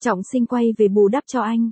Trọng Sinh quay về bù đắp cho anh.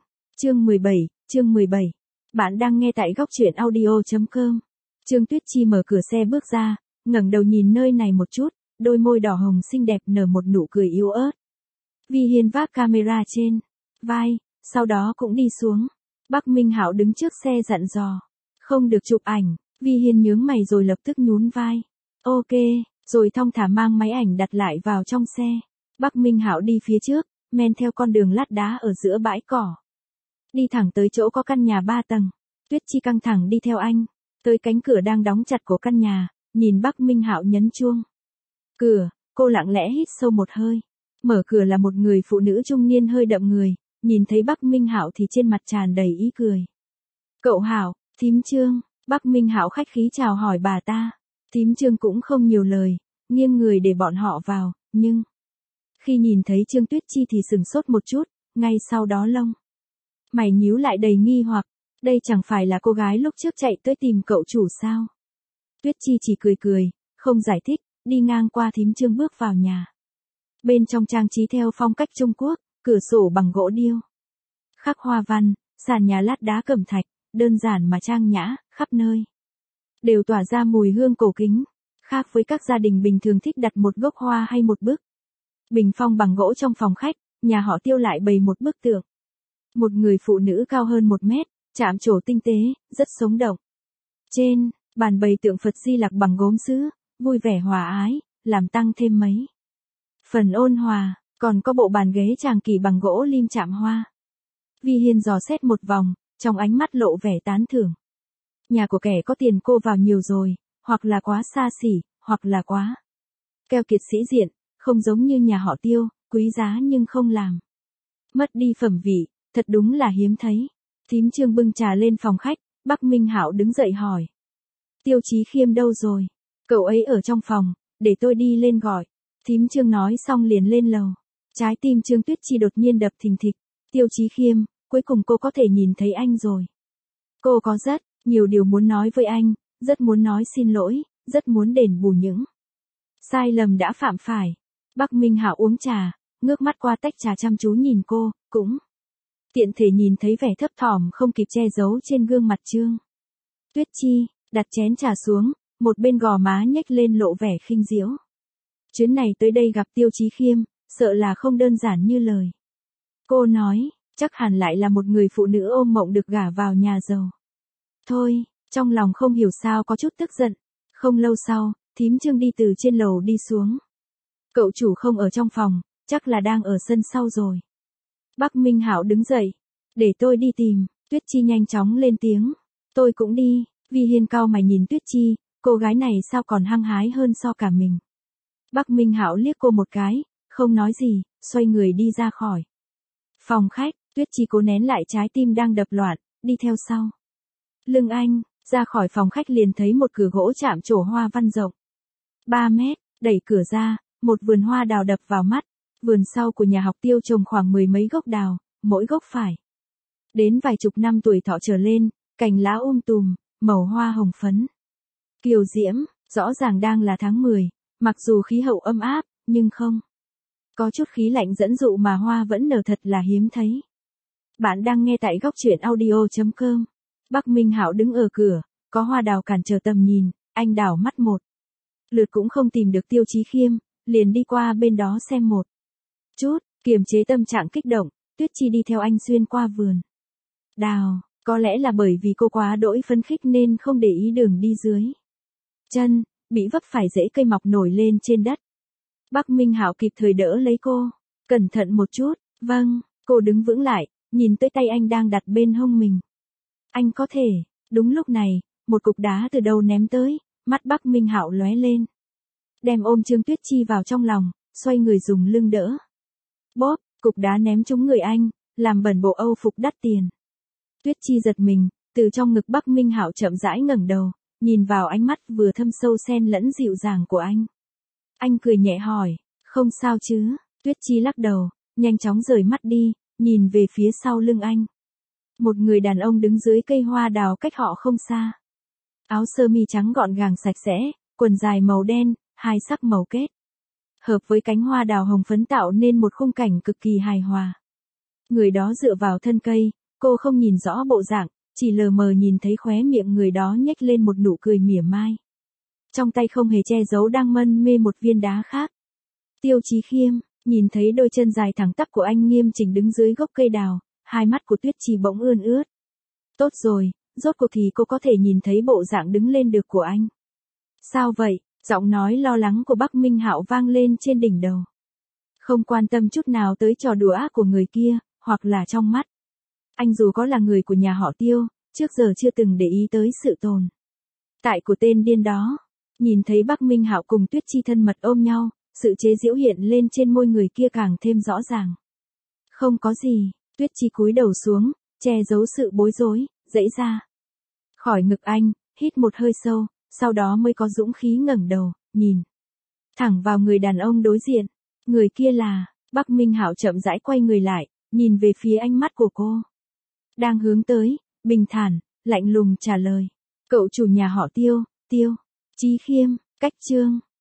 Chương 17. Bạn đang nghe tại góc truyện audio.com. Trương Tuyết Chi mở cửa xe bước ra, ngẩng đầu nhìn nơi này một chút, đôi môi đỏ hồng xinh đẹp nở một nụ cười yếu ớt. Vi Hiên vác camera trên vai, sau đó cũng đi xuống. Bắc Minh Hạo đứng trước xe dặn dò, không được chụp ảnh. Vi Hiên nhướng mày rồi lập tức nhún vai. Ok, rồi thong thả mang máy ảnh đặt lại vào trong xe. Bắc Minh Hạo đi phía trước, men theo con đường lát đá ở giữa bãi cỏ. Đi thẳng tới chỗ có căn nhà 3 tầng. Tuyết Chi căng thẳng đi theo anh, tới cánh cửa đang đóng chặt của căn nhà, nhìn Bắc Minh Hạo nhấn chuông. Cửa, cô lặng lẽ hít sâu một hơi. Mở cửa là một người phụ nữ trung niên hơi đậm người, nhìn thấy Bắc Minh Hạo thì trên mặt tràn đầy ý cười. Cậu Hạo, thím Trương. Bắc Minh Hạo khách khí chào hỏi bà ta. Thím Trương cũng không nhiều lời, nghiêng người để bọn họ vào, nhưng khi nhìn thấy Trương Tuyết Chi thì sửng sốt một chút, ngay sau đó lông mày nhíu lại đầy nghi hoặc, đây chẳng phải là cô gái lúc trước chạy tới tìm cậu chủ sao? Tuyết Chi chỉ cười cười, không giải thích, đi ngang qua thím Trương bước vào nhà. Bên trong trang trí theo phong cách Trung Quốc, cửa sổ bằng gỗ điêu, khắc hoa văn, sàn nhà lát đá cẩm thạch, đơn giản mà trang nhã, khắp nơi đều tỏa ra mùi hương cổ kính. Khác với các gia đình bình thường thích đặt một gốc hoa hay một bức bình phong bằng gỗ trong phòng khách, nhà họ Tiêu lại bày một bức tượng. Một người phụ nữ cao hơn 1 mét, chạm trổ tinh tế, rất sống động. Trên bàn bày tượng Phật Di Lặc bằng gốm sứ, vui vẻ hòa ái, làm tăng thêm mấy phần ôn hòa, còn có bộ bàn ghế tràng kỳ bằng gỗ lim chạm hoa. Vi Hiên dò xét một vòng, trong ánh mắt lộ vẻ tán thưởng. Nhà của kẻ có tiền cô vào nhiều rồi, hoặc là quá xa xỉ, hoặc là quá keo kiệt sĩ diện, không giống như nhà họ Tiêu, quý giá nhưng không làm mất đi phẩm vị, thật đúng là hiếm thấy. Thím Trương bưng trà lên phòng khách, Bắc Minh Hạo đứng dậy hỏi. Tiêu Chí Khiêm đâu rồi? Cậu ấy ở trong phòng, để tôi đi lên gọi. Thím Trương nói xong liền lên lầu. Trái tim Trương Tuyết Chi đột nhiên đập thình thịch. Tiêu Chí Khiêm, cuối cùng cô có thể nhìn thấy anh rồi. Cô có rất nhiều điều muốn nói với anh, rất muốn nói xin lỗi, rất muốn đền bù những sai lầm đã phạm phải. Bắc Minh Hạo uống trà, ngước mắt qua tách trà chăm chú nhìn cô, cũng tiện thể nhìn thấy vẻ thấp thỏm không kịp che giấu trên gương mặt Trương Tuyết Chi, đặt chén trà xuống, một bên gò má nhếch lên lộ vẻ khinh diễu. Chuyến này tới đây gặp Tiêu Chí Khiêm, sợ là không đơn giản như lời cô nói, chắc hẳn lại là một người phụ nữ ôm mộng được gả vào nhà giàu. Thôi, trong lòng không hiểu sao có chút tức giận. Không lâu sau, thím Trương đi từ trên lầu đi xuống. Cậu chủ không ở trong phòng, chắc là đang ở sân sau rồi. Bắc Minh Hạo đứng dậy. Để tôi đi tìm. Tuyết Chi nhanh chóng lên tiếng. Tôi cũng đi. Vi Hiên cau mày nhìn Tuyết Chi, cô gái này sao còn hăng hái hơn so cả mình. Bắc Minh Hạo liếc cô một cái, không nói gì, xoay người đi ra khỏi phòng khách. Tuyết Chi cố nén lại trái tim đang đập loạn, đi theo sau lưng anh. Ra khỏi phòng khách liền thấy một cửa gỗ chạm trổ hoa văn rộng 3 mét, đẩy cửa ra, một vườn hoa đào đập vào mắt. Vườn sau của nhà học Tiêu trồng khoảng 10 mấy gốc đào, mỗi gốc phải đến vài chục năm tuổi thọ trở lên, cành lá tùm, màu hoa hồng phấn kiều diễm, rõ ràng đang là tháng 10, mặc dù khí hậu ấm áp, nhưng không có chút khí lạnh dẫn dụ mà hoa vẫn nở thật là hiếm thấy. Bạn đang nghe tại góc truyện audio.com. Bắc Minh Hạo đứng ở cửa, có hoa đào cản trở tầm nhìn, anh đảo mắt một lượt cũng không tìm được Tiêu Chí Khiêm, liền đi qua bên đó xem một chút, kiềm chế tâm trạng kích động. Tuyết Chi đi theo anh xuyên qua vườn đào, có lẽ là bởi vì cô quá đỗi phấn khích nên không để ý đường đi dưới chân, bị vấp phải rễ cây mọc nổi lên trên đất. Bắc Minh Hạo kịp thời đỡ lấy cô, cẩn thận một chút. Vâng. Cô đứng vững lại, nhìn tới tay anh đang đặt bên hông mình. Anh có thể. Đúng lúc này, một cục đá từ đâu ném tới, mắt Bắc Minh Hạo lóe lên, đem ôm Trương Tuyết Chi vào trong lòng, xoay người dùng lưng đỡ. Bóp, cục đá ném trúng người anh, làm bẩn bộ Âu phục đắt tiền. Tuyết Chi giật mình, từ trong ngực Bắc Minh Hạo chậm rãi ngẩng đầu, nhìn vào ánh mắt vừa thâm sâu xen lẫn dịu dàng của anh. Anh cười nhẹ hỏi, không sao chứ? Tuyết Chi lắc đầu, nhanh chóng rời mắt đi, nhìn về phía sau lưng anh. Một người đàn ông đứng dưới cây hoa đào cách họ không xa. Áo sơ mi trắng gọn gàng sạch sẽ, quần dài màu đen, hai sắc màu kết hợp với cánh hoa đào hồng phấn tạo nên một khung cảnh cực kỳ hài hòa. Người đó dựa vào thân cây, cô không nhìn rõ bộ dạng, chỉ lờ mờ nhìn thấy khóe miệng người đó nhếch lên một nụ cười mỉa mai. Trong tay không hề che giấu đang mân mê một viên đá khác. Tiêu Chí Khiêm, nhìn thấy đôi chân dài thẳng tắp của anh nghiêm chỉnh đứng dưới gốc cây đào, hai mắt của Tuyết Chi bỗng ươn ướt. Tốt rồi, rốt cuộc thì cô có thể nhìn thấy bộ dạng đứng lên được của anh. Sao vậy? Giọng nói lo lắng của Bắc Minh Hạo vang lên trên đỉnh đầu. Không quan tâm chút nào tới trò đùa ác của người kia, hoặc là trong mắt. Anh dù có là người của nhà họ Tiêu, trước giờ chưa từng để ý tới sự tồn tại của tên điên đó. Nhìn thấy Bắc Minh Hạo cùng Tuyết Chi thân mật ôm nhau, sự chế giễu hiện lên trên môi người kia càng thêm rõ ràng. Không có gì, Tuyết Chi cúi đầu xuống, che giấu sự bối rối, dãy ra khỏi ngực anh, hít một hơi sâu, sau đó mới có dũng khí ngẩng đầu, nhìn thẳng vào người đàn ông đối diện. Người kia là, Bắc Minh Hạo chậm rãi quay người lại, nhìn về phía ánh mắt của cô. Đang hướng tới, bình thản, lạnh lùng trả lời. Cậu chủ nhà họ Tiêu, Tiêu Chí Khiêm, Cách Chương.